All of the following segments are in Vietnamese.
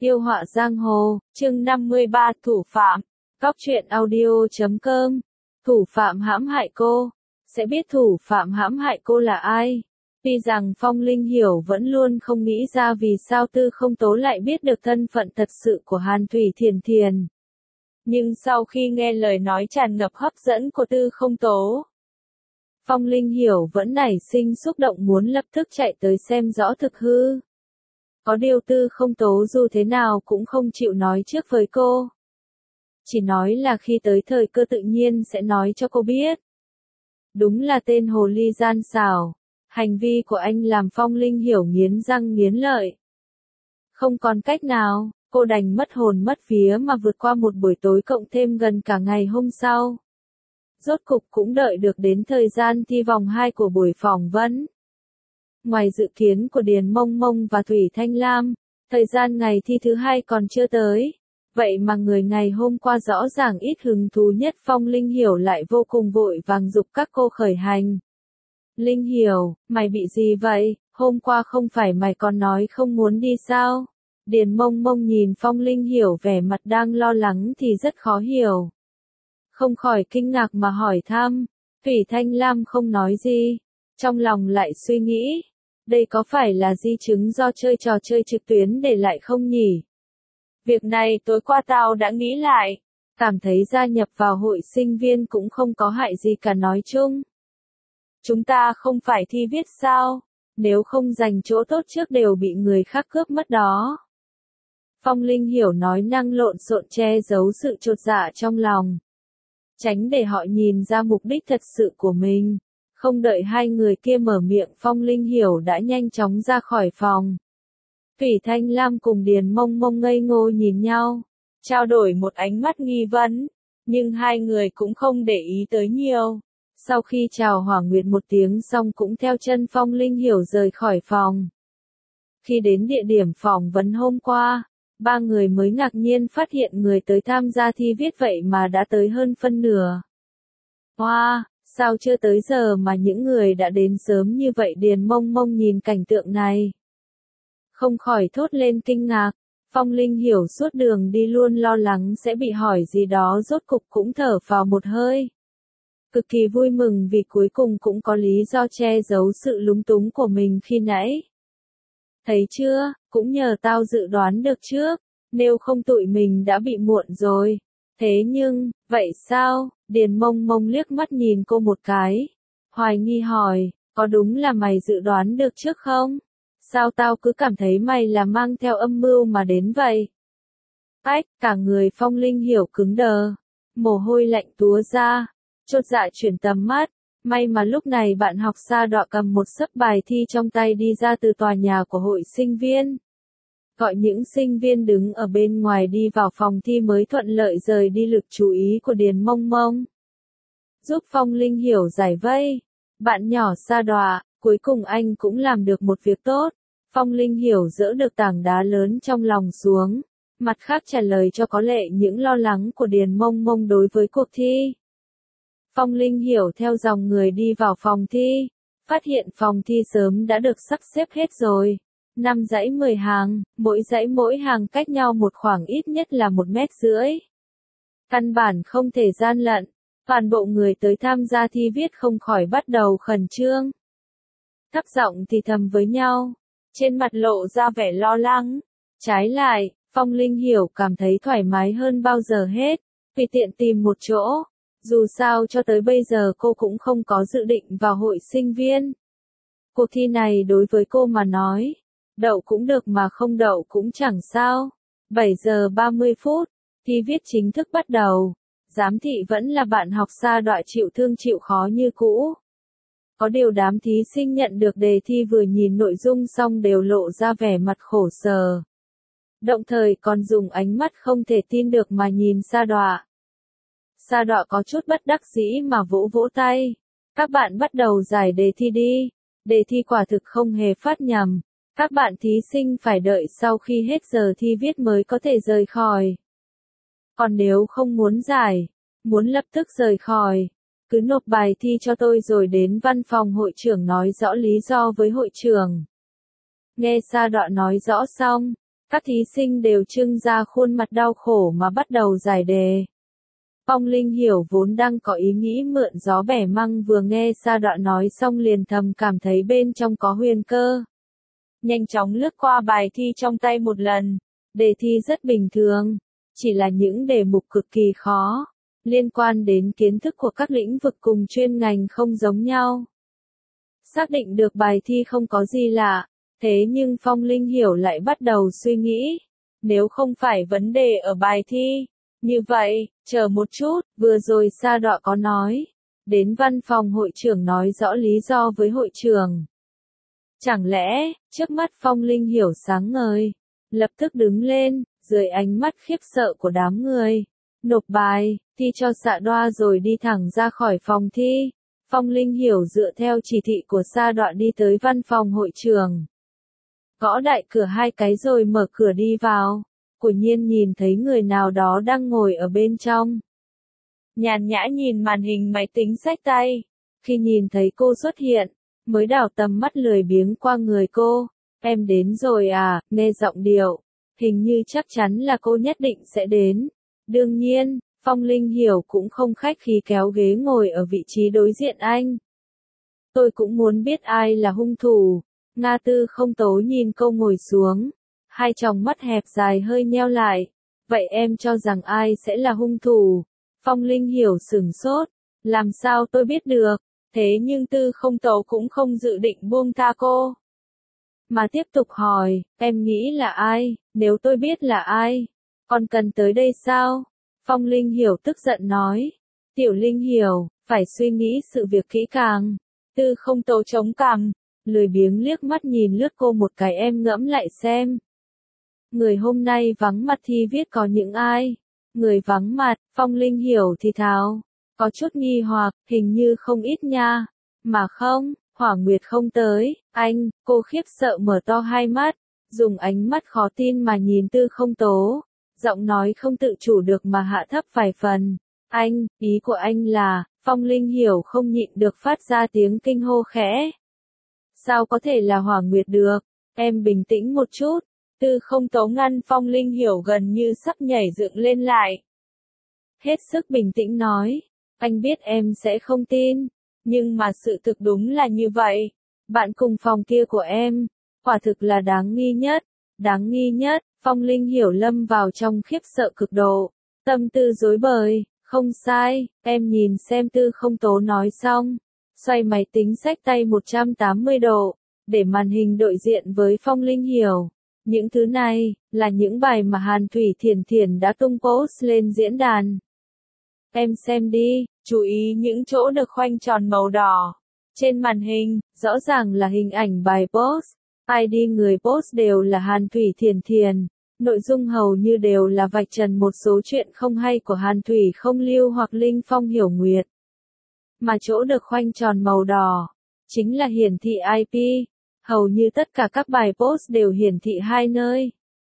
Yêu họa giang hồ, chương 53 thủ phạm. Góc truyện audio.com. Thủ phạm hãm hại cô. Sẽ biết thủ phạm hãm hại cô là ai. Tuy rằng Phong Linh Hiểu vẫn luôn không nghĩ ra vì sao Tư Không Tố lại biết được thân phận thật sự của Hàn Thủy Thiền Thiền. Nhưng sau khi nghe lời nói tràn ngập hấp dẫn của Tư Không Tố, Phong Linh Hiểu vẫn nảy sinh xúc động muốn lập tức chạy tới xem rõ thực hư. Có điều Tư Không Tố dù thế nào cũng không chịu nói trước với cô. Chỉ nói là khi tới thời cơ tự nhiên sẽ nói cho cô biết. Đúng là tên hồ ly gian xảo. Hành vi của anh làm Phong Linh Hiểu nghiến răng nghiến lợi. Không còn cách nào, cô đành mất hồn mất vía mà vượt qua một buổi tối cộng thêm gần cả ngày hôm sau. Rốt cục cũng đợi được đến thời gian thi vòng 2 của buổi phỏng vấn. Ngoài dự kiến của Điền Mông Mông và Thủy Thanh Lam, thời gian ngày thi thứ 2 còn chưa tới. Vậy mà người ngày hôm qua rõ ràng ít hứng thú nhất Phong Linh Hiểu lại vô cùng vội vàng giục các cô khởi hành. Linh Hiểu, mày bị gì vậy? Hôm qua không phải mày còn nói không muốn đi sao? Điền Mông Mông nhìn Phong Linh Hiểu vẻ mặt đang lo lắng thì rất khó hiểu. Không khỏi kinh ngạc mà hỏi thăm. Thủy Thanh Lam không nói gì. Trong lòng lại suy nghĩ. Đây có phải là di chứng do chơi trò chơi trực tuyến để lại không nhỉ? Việc này tối qua tao đã nghĩ lại. Cảm thấy gia nhập vào hội sinh viên cũng không có hại gì cả nói chung. Chúng ta không phải thi viết sao? Nếu không giành chỗ tốt trước đều bị người khác cướp mất đó. Phong Linh Hiểu nói năng lộn xộn che giấu sự chột dạ trong lòng. Tránh để họ nhìn ra mục đích thật sự của mình. Không đợi hai người kia mở miệng Phong Linh Hiểu đã nhanh chóng ra khỏi phòng. Thủy Thanh Lam cùng Điền Mông Mông ngây ngô nhìn nhau, trao đổi một ánh mắt nghi vấn, nhưng hai người cũng không để ý tới nhiều. Sau khi chào Hỏa Nguyệt một tiếng xong cũng theo chân Phong Linh Hiểu rời khỏi phòng. Khi đến địa điểm phỏng vấn hôm qua, ba người mới ngạc nhiên phát hiện người tới tham gia thi viết vậy mà đã tới hơn phân nửa. Wow, sao chưa tới giờ mà những người đã đến sớm như vậy? Điền Mông Mông nhìn cảnh tượng này, không khỏi thốt lên kinh ngạc. Phong Linh Hiểu suốt đường đi luôn lo lắng sẽ bị hỏi gì đó, rốt cục cũng thở phào một hơi. Cực kỳ vui mừng vì cuối cùng cũng có lý do che giấu sự lúng túng của mình khi nãy. Thấy chưa, cũng nhờ tao dự đoán được trước, nếu không tụi mình đã bị muộn rồi. Thế nhưng, vậy sao? Điền Mông Mông liếc mắt nhìn cô một cái. Hoài nghi hỏi, có đúng là mày dự đoán được trước không? Sao tao cứ cảm thấy mày là mang theo âm mưu mà đến vậy? Ách, cả người Phong Linh Hiểu cứng đờ. Mồ hôi lạnh túa ra. Chột dạ chuyển tầm mắt. May mà lúc này bạn học Sa Đọa cầm một xấp bài thi trong tay đi ra từ tòa nhà của hội sinh viên. Gọi những sinh viên đứng ở bên ngoài đi vào phòng thi mới thuận lợi rời đi lực chú ý của Điền Mông Mông. Giúp Phong Linh Hiểu giải vây. Bạn nhỏ Sa Đọa, cuối cùng anh cũng làm được một việc tốt. Phong Linh Hiểu dỡ được tảng đá lớn trong lòng xuống. Mặt khác trả lời cho có lệ những lo lắng của Điền Mông Mông đối với cuộc thi. Phong Linh Hiểu theo dòng người đi vào phòng thi. Phát hiện phòng thi sớm đã được sắp xếp hết rồi. 5 dãy 10 hàng, mỗi hàng cách nhau một khoảng ít nhất là 1,5 mét. Căn bản không thể gian lận. Toàn bộ người tới tham gia thi viết không khỏi bắt đầu khẩn trương. Thấp giọng thì thầm với nhau. Trên mặt lộ ra vẻ lo lắng. Trái lại, Phong Linh Hiểu cảm thấy thoải mái hơn bao giờ hết. Tùy tiện tìm một chỗ. Dù sao cho tới bây giờ cô cũng không có dự định vào hội sinh viên. Cuộc thi này đối với cô mà nói, đậu cũng được mà không đậu cũng chẳng sao. 7 giờ 30 phút, thi viết chính thức bắt đầu. Giám thị vẫn là bạn học Sa Đọa chịu thương chịu khó như cũ. Có điều đám thí sinh nhận được đề thi vừa nhìn nội dung xong đều lộ ra vẻ mặt khổ sở. Đồng thời còn dùng ánh mắt không thể tin được mà nhìn Sa Đọa. Sa Đọa có chút bất đắc dĩ mà vỗ vỗ tay. Các bạn bắt đầu giải đề thi đi. Đề thi quả thực không hề phát nhầm. Các bạn thí sinh phải đợi sau khi hết giờ thi viết mới có thể rời khỏi. Còn nếu không muốn giải, muốn lập tức rời khỏi, cứ nộp bài thi cho tôi rồi đến văn phòng hội trưởng nói rõ lý do với hội trưởng. Nghe Sa Đọa nói rõ xong, Các thí sinh đều trưng ra khuôn mặt đau khổ mà bắt đầu giải đề. Phong Linh Hiểu vốn đang có ý nghĩ mượn gió bẻ măng, vừa nghe Sa Đọa nói xong liền thầm cảm thấy bên trong có huyền cơ. Nhanh chóng lướt qua bài thi trong tay một lần. Đề thi rất bình thường, chỉ là những đề mục cực kỳ khó, liên quan đến kiến thức của các lĩnh vực cùng chuyên ngành không giống nhau. Xác định được bài thi không có gì lạ, thế nhưng Phong Linh Hiểu lại bắt đầu suy nghĩ, nếu không phải vấn đề ở bài thi, như vậy, chờ một chút, vừa rồi Sa Đọa có nói, đến văn phòng hội trưởng nói rõ lý do với hội trưởng. Chẳng lẽ, trước mắt Phong Linh Hiểu sáng ngời, lập tức đứng lên, dưới ánh mắt khiếp sợ của đám người, nộp bài, thi cho Sa Đọa rồi đi thẳng ra khỏi phòng thi. Phong Linh Hiểu dựa theo chỉ thị của Sa Đọa đi tới văn phòng hội trưởng. Gõ đại cửa 2 cái rồi mở cửa đi vào. Quả nhiên nhìn thấy người nào đó đang ngồi ở bên trong. Nhàn nhã nhìn màn hình máy tính xách tay. Khi nhìn thấy cô xuất hiện, mới đảo tầm mắt lười biếng qua người cô. Em đến rồi à, nghe giọng điệu. Hình như chắc chắn là cô nhất định sẽ đến. Đương nhiên, Phong Linh Hiểu cũng không khách khí kéo ghế ngồi ở vị trí đối diện anh. Tôi cũng muốn biết ai là hung thủ. Nga Tư Không Tố nhìn cô ngồi xuống. Hai tròng mắt hẹp dài hơi nheo lại. Vậy em cho rằng ai sẽ là hung thủ? Phong Linh Hiểu sửng sốt. Làm sao tôi biết được? Thế nhưng Tư Không Tố cũng không dự định buông tha cô. Mà tiếp tục hỏi, em nghĩ là ai? Nếu tôi biết là ai, còn cần tới đây sao? Phong Linh Hiểu tức giận nói. Tiểu Linh Hiểu, phải suy nghĩ sự việc kỹ càng. Tư Không Tố chống cằm, lười biếng liếc mắt nhìn lướt cô một cái, em ngẫm lại xem. Người hôm nay vắng mặt thì viết có những ai? Người vắng mặt, Phong Linh Hiểu thì thào. Có chút nghi hoặc, hình như không ít nha. Mà không, Hỏa Nguyệt không tới, anh, cô khiếp sợ mở to hai mắt, dùng ánh mắt khó tin mà nhìn Tư Không Tố. Giọng nói không tự chủ được mà hạ thấp vài phần. Anh, ý của anh là, Phong Linh Hiểu không nhịn được phát ra tiếng kinh hô khẽ. Sao có thể là Hỏa Nguyệt được? Em bình tĩnh một chút. Tư Không Tố ngăn Phong Linh Hiểu gần như sắp nhảy dựng lên lại. Hết sức bình tĩnh nói. Anh biết em sẽ không tin. Nhưng mà sự thực đúng là như vậy. Bạn cùng phòng kia của em, quả thực là đáng nghi nhất. Đáng nghi nhất, Phong Linh Hiểu lâm vào trong khiếp sợ cực độ. Tâm tư rối bời, không sai, em nhìn xem. Tư Không Tố nói xong. Xoay máy tính xách tay 180 độ, để màn hình đối diện với Phong Linh Hiểu. Những thứ này, là những bài mà Hàn Thủy Thiển Thiển đã tung post lên diễn đàn. Em xem đi, chú ý những chỗ được khoanh tròn màu đỏ. Trên màn hình, rõ ràng là hình ảnh bài post. ID người post đều là Hàn Thủy Thiển Thiển. Nội dung hầu như đều là vạch trần một số chuyện không hay của Hàn Thủy Không Lưu hoặc Linh Phong Hiểu Nguyệt. Mà chỗ được khoanh tròn màu đỏ, chính là hiển thị IP. Hầu như tất cả các bài post đều hiển thị hai nơi.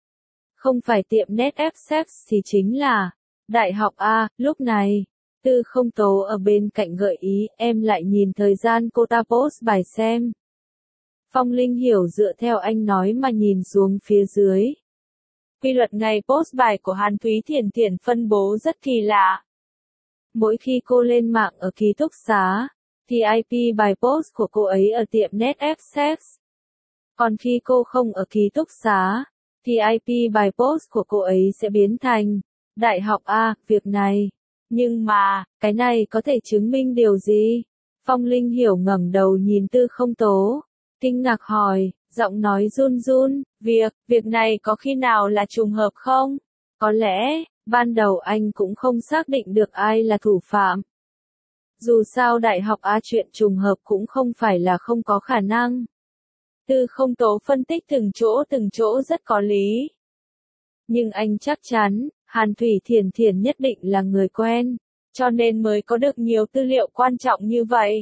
Không phải tiệm NetFX thì chính là Đại học A. Lúc này, Tư Không Tố ở bên cạnh gợi ý, em lại nhìn thời gian cô ta post bài xem. Phong Linh Hiểu dựa theo anh nói mà nhìn xuống phía dưới. Quy luật ngày post bài của Hàn Thúy Thiển Thiển phân bố rất kỳ lạ. Mỗi khi cô lên mạng ở ký túc xá, thì IP bài post của cô ấy ở tiệm NetFX. Còn khi cô không ở ký túc xá, thì IP bài post của cô ấy sẽ biến thành Đại học A. Việc này, nhưng mà, cái này có thể chứng minh điều gì? Phong Linh Hiểu ngẩng đầu nhìn Tư Không Tố, kinh ngạc hỏi, giọng nói run run, việc này có khi nào là trùng hợp không? Có lẽ, ban đầu anh cũng không xác định được ai là thủ phạm. Dù sao Đại học A chuyện trùng hợp cũng không phải là không có khả năng. Tư Không Tố phân tích từng chỗ rất có lý. Nhưng anh chắc chắn, Hàn Thủy Thiển Thiển nhất định là người quen, cho nên mới có được nhiều tư liệu quan trọng như vậy.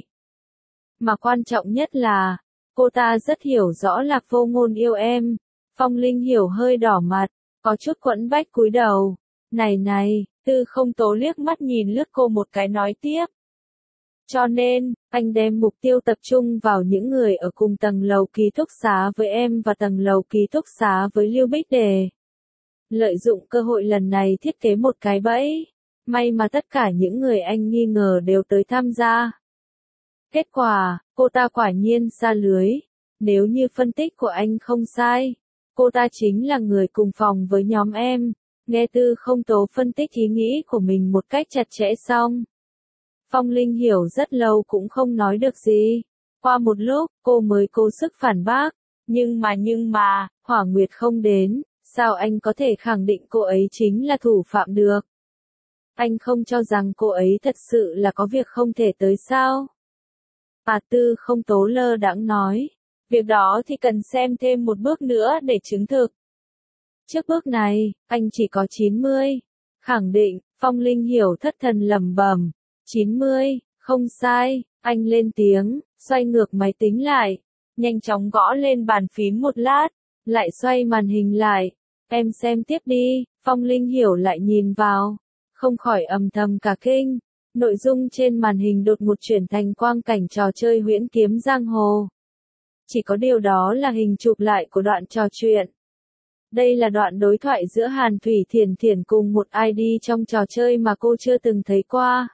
Mà quan trọng nhất là, cô ta rất hiểu rõ Lạc Vô Ngôn yêu em. Phong Linh Hiểu hơi đỏ mặt, có chút quẫn bách cúi đầu. Này, Tư Không Tố liếc mắt nhìn lướt cô một cái nói tiếp. Cho nên, anh đem mục tiêu tập trung vào những người ở cùng tầng lầu ký túc xá với em và tầng lầu ký túc xá với Lưu Bích để lợi dụng cơ hội lần này thiết kế một cái bẫy. May mà tất cả những người anh nghi ngờ đều tới tham gia. Kết quả, cô ta quả nhiên sa lưới. Nếu như phân tích của anh không sai, cô ta chính là người cùng phòng với nhóm em. Nghe Tư Không Tố phân tích ý nghĩ của mình một cách chặt chẽ xong, Phong Linh hiểu rất lâu cũng không nói được gì. Qua một lúc, cô mới cố sức phản bác. Nhưng mà, Hỏa Nguyệt không đến, sao anh có thể khẳng định cô ấy chính là thủ phạm được? Anh không cho rằng cô ấy thật sự là có việc không thể tới sao? Tư Không Tố lơ đãng nói. Việc đó thì cần xem thêm một bước nữa để chứng thực. Trước bước này, anh chỉ có 90. Khẳng định, Phong Linh hiểu thất thần lẩm bẩm. 90, không sai, anh lên tiếng, xoay ngược máy tính lại, nhanh chóng gõ lên bàn phím một lát, lại xoay màn hình lại. Em xem tiếp đi, Phong Linh hiểu lại nhìn vào, không khỏi âm thầm cả kinh. Nội dung trên màn hình đột ngột chuyển thành quang cảnh trò chơi huyễn kiếm giang hồ. Chỉ có điều đó là hình chụp lại của đoạn trò chuyện. Đây là đoạn đối thoại giữa Hàn Thủy Thiển Thiển cùng một ID trong trò chơi mà cô chưa từng thấy qua.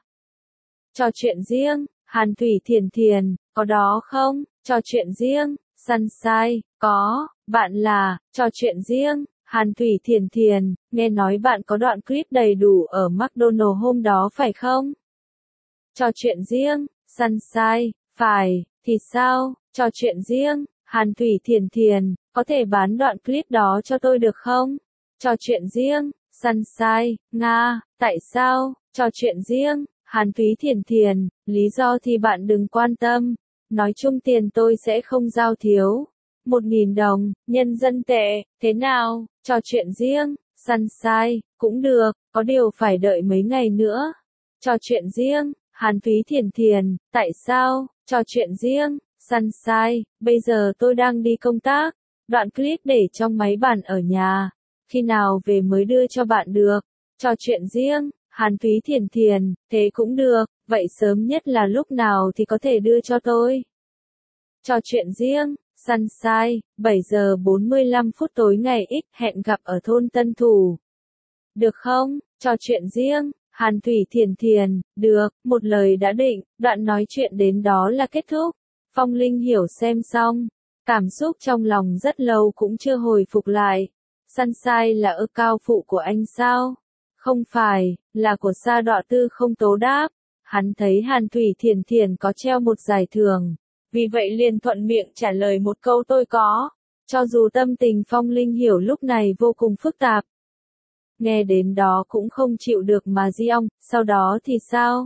Trò chuyện riêng, Hàn Thủy Thiển Thiển, có đó không? Trò chuyện riêng, Sunshine, có, bạn là, trò chuyện riêng, Hàn Thủy Thiển Thiển, nghe nói bạn có đoạn clip đầy đủ ở McDonald's hôm đó phải không? Trò chuyện riêng, Sunshine, phải, thì sao? Trò chuyện riêng, Hàn Thủy Thiển Thiển, có thể bán đoạn clip đó cho tôi được không? Trò chuyện riêng, Sunshine, Nga, tại sao? Trò chuyện riêng, Hàn Thúy Thiển Thiển, lý do thì bạn đừng quan tâm. Nói chung tiền tôi sẽ không giao thiếu. 1.000 đồng, nhân dân tệ, thế nào? Trò chuyện riêng, Sunshine, cũng được, có điều phải đợi mấy ngày nữa. Trò chuyện riêng, Hàn Thúy Thiển Thiển, tại sao? Trò chuyện riêng, Sunshine, bây giờ tôi đang đi công tác. Đoạn clip để trong máy bàn ở nhà. Khi nào về mới đưa cho bạn được? Trò chuyện riêng, Hàn Thúy Thiển Thiển, thế cũng được, vậy sớm nhất là lúc nào thì có thể đưa cho tôi? Trò chuyện riêng, Sunshine, 7 giờ 45 phút tối ngày X, hẹn gặp ở thôn Tân Thủ. Được không? Trò chuyện riêng, Hàn Thủy Thiển Thiển, được, một lời đã định, đoạn nói chuyện đến đó là kết thúc. Phong Linh hiểu xem xong, cảm xúc trong lòng rất lâu cũng chưa hồi phục lại. Sunshine là cao phụ của anh sao? Không phải, là của Sa Đọa. Tư Không Tố đáp. Hắn thấy Hàn Thủy Thiển Thiển có treo một giải thưởng, vì vậy liền thuận miệng trả lời một câu tôi có. Cho dù tâm tình Phong Linh hiểu lúc này vô cùng phức tạp. Nghe đến đó cũng không chịu được mà giong, sau đó thì sao?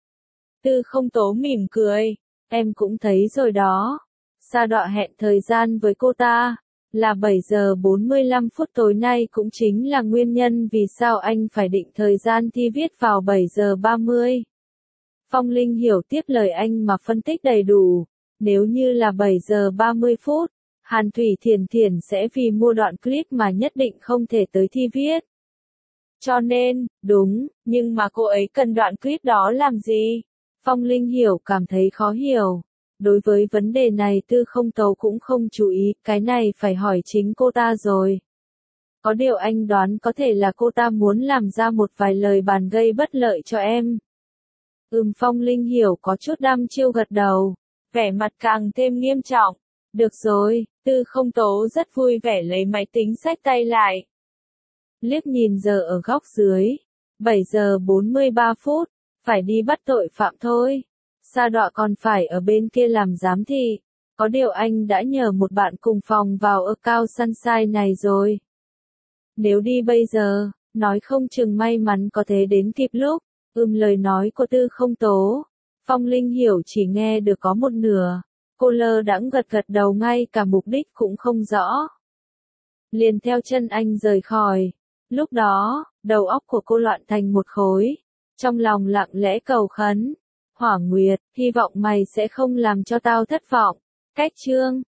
Tư Không Tố mỉm cười. Em cũng thấy rồi đó. Sa Đọa hẹn thời gian với cô ta là 7 giờ 45 phút tối nay, cũng chính là nguyên nhân vì sao anh phải định thời gian thi viết vào 7 giờ 30. Phong Linh hiểu tiếp lời anh mà phân tích đầy đủ. Nếu như là 7 giờ 30 phút, Hàn Thủy Thiển Thiển sẽ vì mua đoạn clip mà nhất định không thể tới thi viết. Cho nên, đúng, nhưng mà cô ấy cần đoạn clip đó làm gì? Phong Linh hiểu cảm thấy khó hiểu. Đối với vấn đề này Tư Không Tố cũng không chú ý, cái này phải hỏi chính cô ta rồi. Có điều anh đoán có thể là cô ta muốn làm ra một vài lời bàn gây bất lợi cho em. Phong Linh hiểu có chút đăm chiêu gật đầu, vẻ mặt càng thêm nghiêm trọng. Được rồi, Tư Không Tố rất vui vẻ lấy máy tính xách tay lại. Liếc nhìn giờ ở góc dưới, 7 giờ 43 phút, phải đi bắt tội phạm thôi. Sa Đọa còn phải ở bên kia làm giám thị. Có điều anh đã nhờ một bạn cùng phòng vào cao Sunshine này rồi. Nếu đi bây giờ, nói không chừng may mắn có thể đến kịp lúc. Lời nói của Tư Không Tố. Phong Linh hiểu chỉ nghe được có một nửa. Cô lơ đãng gật gật đầu, ngay cả mục đích cũng không rõ. Liền theo chân anh rời khỏi. Lúc đó, đầu óc của cô loạn thành một khối. Trong lòng lặng lẽ cầu khấn. Hỏa Nguyệt, hy vọng mày sẽ không làm cho tao thất vọng. Cách chương